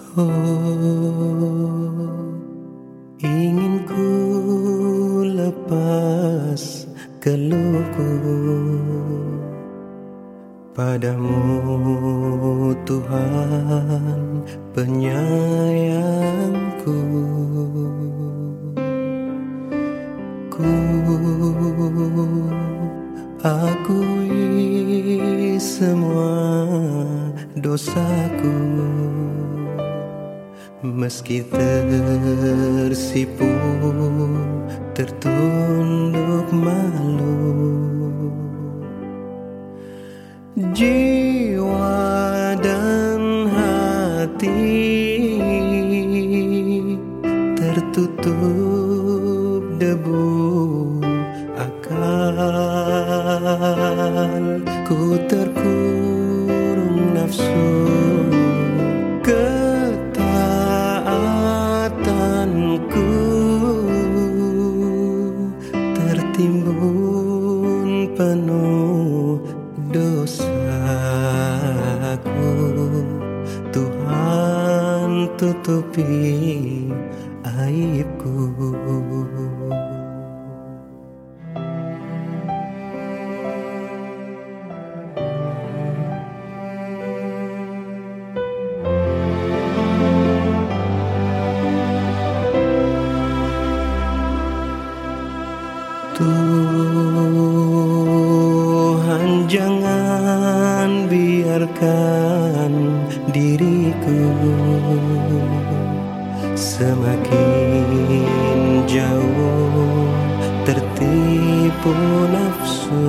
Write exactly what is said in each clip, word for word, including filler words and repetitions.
Oh, ingin ku lepas keluhku padamu, Tuhan penyayangku. Ku akui semua dosaku, meski tersipu, tertunduk malu. Jiwa dan hati tertutup debu, akalku terkurung nafsu. Ketaatanku tertimbun penuh dosaku. Tuhan tutupi aibku. Tuhan, jangan biarkan diriku semakin jauh tertipu nafsu.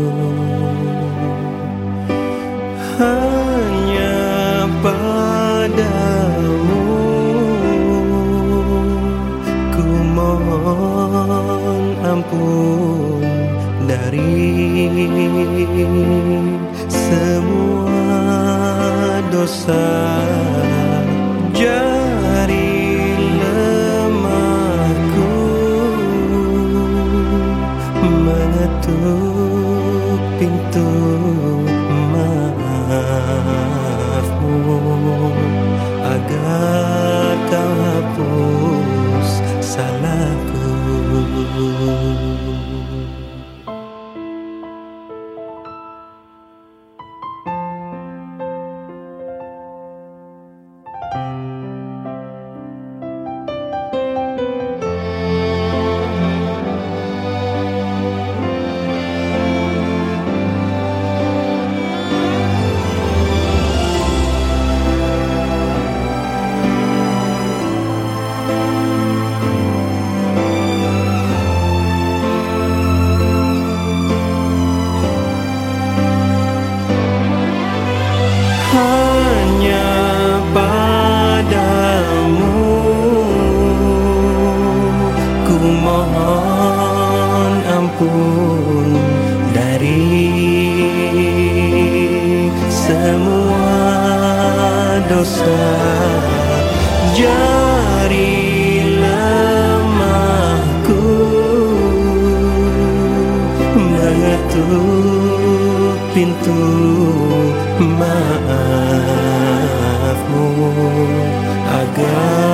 Hanya padamu ku mohon ampun dari semua dosa. Jari lemahku mengetuk pintu maafmu, agar kau hapus salahku. Hanya padamu ku mohon ampun dari semua dosa. Jari lemahku mengetuk pintu maafmu, agar